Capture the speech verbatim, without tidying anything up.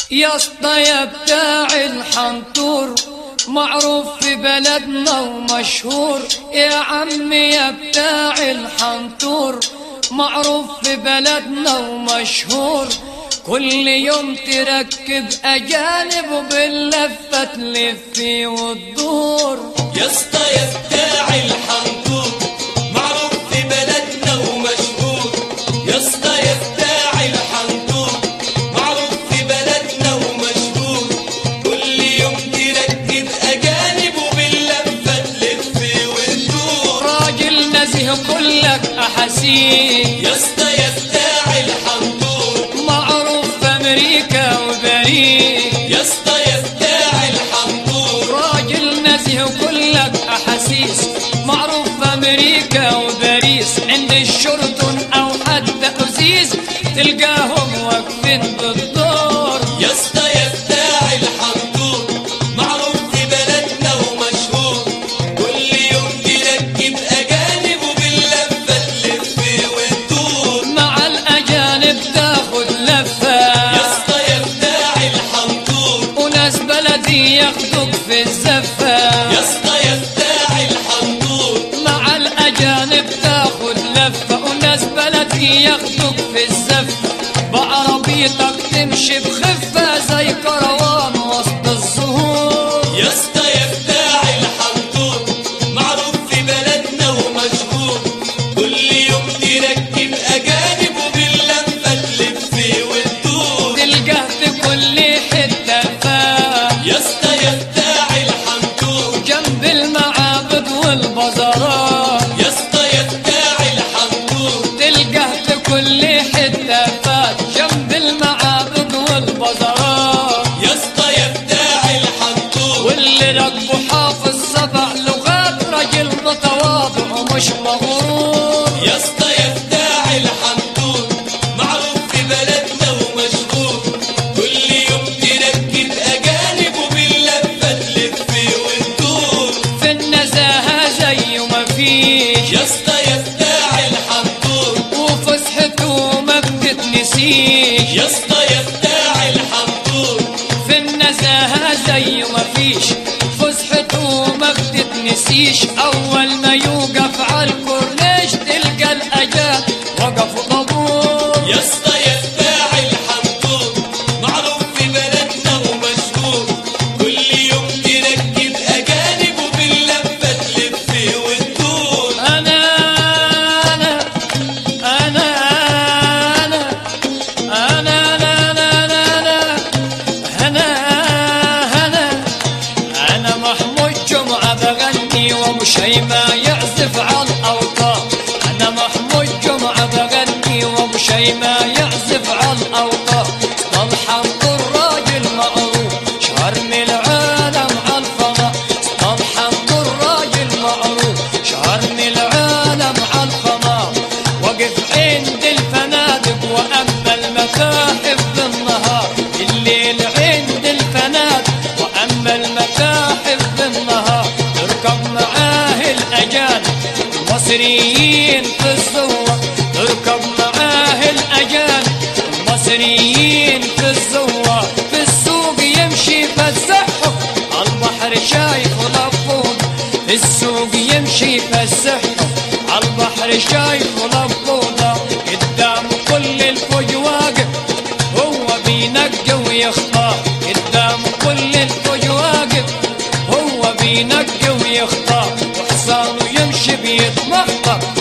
يا اسطى يا بتاع الحنطور، معروف في بلدنا ومشهور. يا عمي يا بتاع الحنطور، معروف في بلدنا ومشهور. كل يوم تركب أجانب وباللفة تلفي وتدور. يا اسطى يا بتاع الحنطور، معروف في بلدنا ومشهور. يا اسطى يا بتاع الحنطور، معروف في بلدنا ومشهور. كل يوم تركب أجانب وباللفة تلفي وتدور. راجل نزيه كلك أحاسيس. يا اسطى يا بتاع الحنطور، معروف في أمريكا وباريس. يا اسطى يا بتاع الحنطور، راجل نزيه كلك أحاسيس. معروف في أمريكا وباريس. عند الشرطة أو حتى أزيز تلقاهم واقفين بالدور. يا اسطى يا بتاع الحنطور، معروف في بلدنا ومشهور. كل يوم تركب أجانب وباللفة تلف وتدور. مع الأجانب تاخد لفة. يا اسطى يا بتاع الحنطور، وناس بلدي ياخدوك في الزفة. يا اسطى يا بتاع الحنطور، مع الأجانب تاخد لفة. وناس بلدي ياخدوك في الزفة. بعربيتك تمشي بخفة زي كروان وسط الزهور. يا اسطى يا بتاع الحنطور، معروف في بلدنا ومشهور. كل يوم تركب أجانب وباللفة تلف وتدور. تلقاه في كل حتة فات. يا اسطى يا بتاع الحنطور، جنب المعابد والبازارات. يا اسطى يا بتاع الحنطور، تلقاه في كل حتة فات. جنب المعابد والبازارات. يا اسطى يا بتاع الحنطور، واللي ركبه حافظ سبع لغات. راجل متواضع ومش مغرور. يا اسطى يا بتاع الحنطور، معروف في بلدنا ومشهور. كل يوم تركب أجانب وباللفة تلف وتدور. في النزاهة زي ما فيش. يا اسطى يا بتاع الحنطور، وفسحته ما بتتنسيش. يا اسطى يا بتاع الحنطور، في النزاهة زي ما فيش. فسحته ما بتتنسيش. أول ما يوقف على الكورنيش تلقى الأجانب وقفوا طابور. يا اسطى يا بتاع الحنطور، معروف في بلدنا ومشهور. كل يوم تركب أجانب وباللفة تلف وتدور. أنا أنا أنا أنا أنا أنا أنا أنا أنا أنا محمود جمعة بغني ومشيمة يعزف على الأوتار. أنا محمود جمعة بغني ومشيمة يعزف على الأوتار. الحنطور راجل معروف شهر من العالم على الفضاء. الحنطور راجل معروف شهر من العالم على الفضاء. وقف عند الفنادق وأما المتاحف بالنهار. الليل عند الفنادق وأما المتاحف بالنهار. تركب معاه الأجانب المصريين في الزوار. تركب معاه الأجانب المصريين في الزوار. في السوق يمشي فسحه على البحر شايف لفون. في السوق يمشي فسحه على البحر شايف لفونه. قدام كل الفوج واقف هو بينقي ويختار. قدام كل الفوج واقف هو بينقي ويختار. وحصانه يمشي بيتمخطر